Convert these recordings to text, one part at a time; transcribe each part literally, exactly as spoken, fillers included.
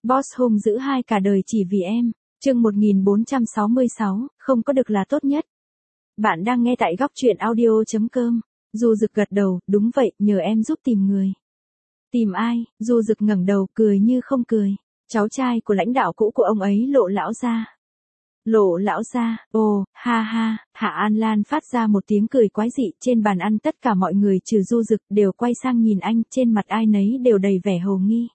Boss hung dữ hai cả đời chỉ vì em. Chương một nghìn bốn trăm sáu mươi sáu, không có được là tốt nhất. Bạn đang nghe tại góc truyện audio chấm com. Du Dực gật đầu, đúng vậy, nhờ em giúp tìm người. Tìm ai? Du Dực ngẩng đầu, cười như không cười. Cháu trai của lãnh đạo cũ của ông ấy, Lộ lão gia. Lộ lão gia, ồ, ha ha, Hạ An Lan phát ra một tiếng cười quái dị. Trên bàn ăn tất cả mọi người trừ Du Dực đều quay sang nhìn anh, trên mặt ai nấy đều đầy vẻ hồ nghi.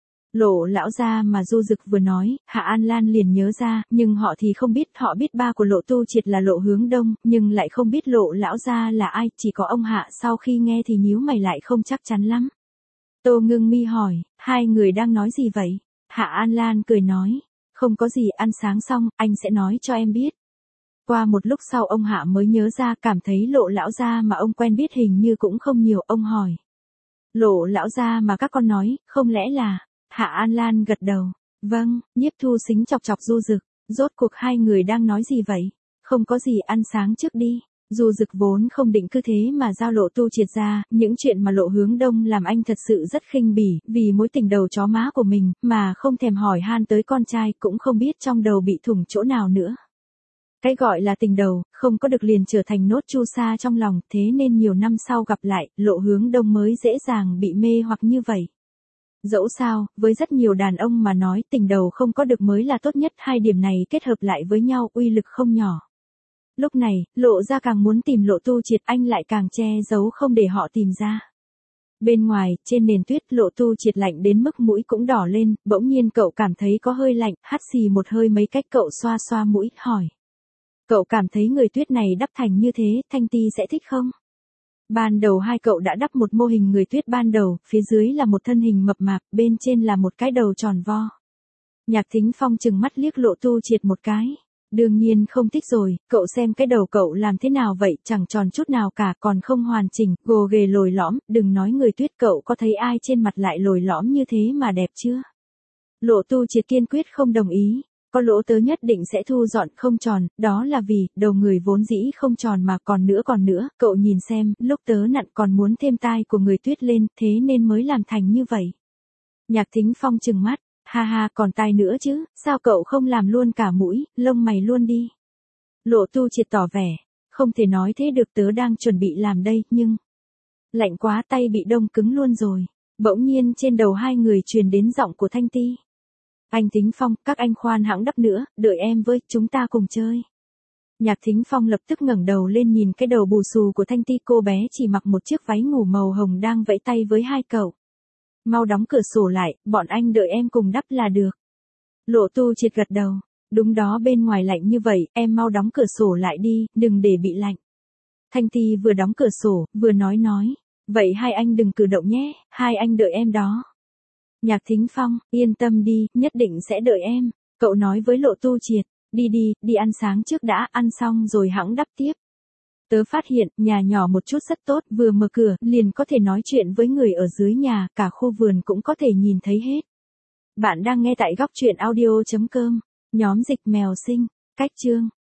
Lộ lão gia mà Du Dực vừa nói, Hạ An Lan liền nhớ ra, nhưng họ thì không biết, họ biết ba của Lộ Tu Triệt là Lộ Hướng Đông, nhưng lại không biết Lộ lão gia là ai, chỉ có ông Hạ sau khi nghe thì nhíu mày lại không chắc chắn lắm. Tô Ngưng Mi hỏi, hai người đang nói gì vậy? Hạ An Lan cười nói, không có gì, ăn sáng xong, anh sẽ nói cho em biết. Qua một lúc sau ông Hạ mới nhớ ra, cảm thấy Lộ lão gia mà ông quen biết hình như cũng không nhiều, ông hỏi. Lộ lão gia mà các con nói, không lẽ là... Hạ An Lan gật đầu. Vâng, Nhiếp Thu Sính chọc chọc Du Dực. Rốt cuộc hai người đang nói gì vậy? Không có gì, ăn sáng trước đi. Du Dực vốn không định cứ thế mà giao Lộ Tu Triệt ra, những chuyện mà Lộ Hướng Đông làm anh thật sự rất khinh bỉ, vì mối tình đầu chó má của mình, mà không thèm hỏi han tới con trai, cũng không biết trong đầu bị thủng chỗ nào nữa. Cái gọi là tình đầu, không có được liền trở thành nốt chu sa trong lòng, thế nên nhiều năm sau gặp lại, Lộ Hướng Đông mới dễ dàng bị mê hoặc như vậy. Dẫu sao, với rất nhiều đàn ông mà nói tình đầu không có được mới là tốt nhất, hai điểm này kết hợp lại với nhau uy lực không nhỏ. Lúc này, Lộ ra càng muốn tìm Lộ Tu Triệt, anh lại càng che giấu không để họ tìm ra. Bên ngoài, trên nền tuyết, Lộ Tu Triệt lạnh đến mức mũi cũng đỏ lên, bỗng nhiên cậu cảm thấy có hơi lạnh, hắt xì một hơi mấy cách, cậu xoa xoa mũi, hỏi. Cậu cảm thấy người tuyết này đắp thành như thế, Thanh Ti sẽ thích không? Ban đầu hai cậu đã đắp một mô hình người tuyết ban đầu, phía dưới là một thân hình mập mạp, bên trên là một cái đầu tròn vo. Nhạc Thính Phong chừng mắt liếc Lộ Tu Triệt một cái. Đương nhiên không thích rồi, cậu xem cái đầu cậu làm thế nào vậy, chẳng tròn chút nào cả, còn không hoàn chỉnh, gồ ghề lồi lõm, đừng nói người tuyết, cậu có thấy ai trên mặt lại lồi lõm như thế mà đẹp chưa? Lộ Tu Triệt kiên quyết không đồng ý. Có lỗ tớ nhất định sẽ thu dọn, không tròn, đó là vì, đầu người vốn dĩ không tròn mà, còn nữa còn nữa, cậu nhìn xem, lúc tớ nặn còn muốn thêm tai của người tuyết lên, thế nên mới làm thành như vậy. Nhạc Thính Phong trừng mắt, ha ha, còn tai nữa chứ, sao cậu không làm luôn cả mũi, lông mày luôn đi. Lộ Tu Triệt tỏ vẻ, không thể nói thế được, tớ đang chuẩn bị làm đây, nhưng... Lạnh quá, tay bị đông cứng luôn rồi. Bỗng nhiên trên đầu hai người truyền đến giọng của Thanh Ti. Anh Thính Phong, các anh khoan hãng đắp nữa, đợi em với, chúng ta cùng chơi. Nhạc Thính Phong lập tức ngẩng đầu lên nhìn cái đầu bù xù của Thanh Ti, cô bé chỉ mặc một chiếc váy ngủ màu hồng đang vẫy tay với hai cậu. Mau đóng cửa sổ lại, bọn anh đợi em cùng đắp là được. Lộ Tu Triệt gật đầu, đúng đó, bên ngoài lạnh như vậy, em mau đóng cửa sổ lại đi, đừng để bị lạnh. Thanh Ti vừa đóng cửa sổ, vừa nói nói, vậy hai anh đừng cử động nhé, hai anh đợi em đó. Nhạc Thính Phong, yên tâm đi, nhất định sẽ đợi em. Cậu nói với Lộ Tu Triệt, đi đi, đi ăn sáng trước đã, ăn xong rồi hẵng đắp tiếp. Tớ phát hiện, nhà nhỏ một chút rất tốt, vừa mở cửa, liền có thể nói chuyện với người ở dưới nhà, cả khu vườn cũng có thể nhìn thấy hết. Bạn đang nghe tại góc truyện audio chấm com, nhóm dịch mèo sinh, cách chương.